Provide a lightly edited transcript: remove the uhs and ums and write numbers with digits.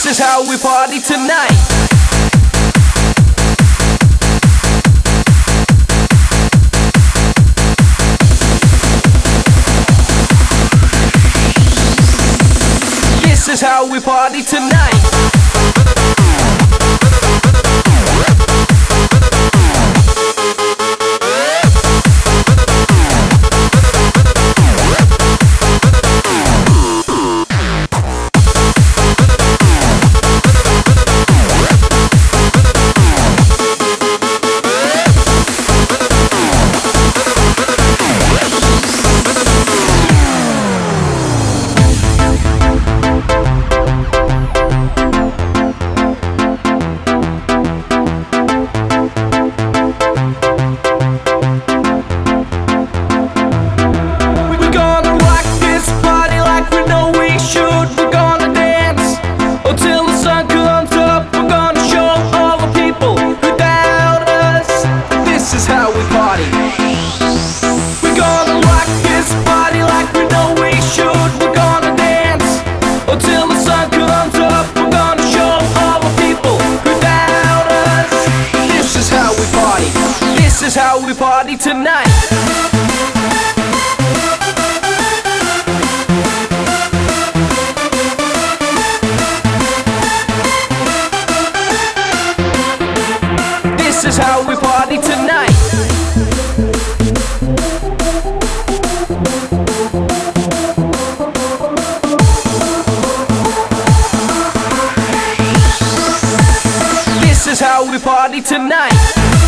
is how we party tonight. This is how we party tonight. This is how we party tonight. This is how we party tonight. This is how we party tonight.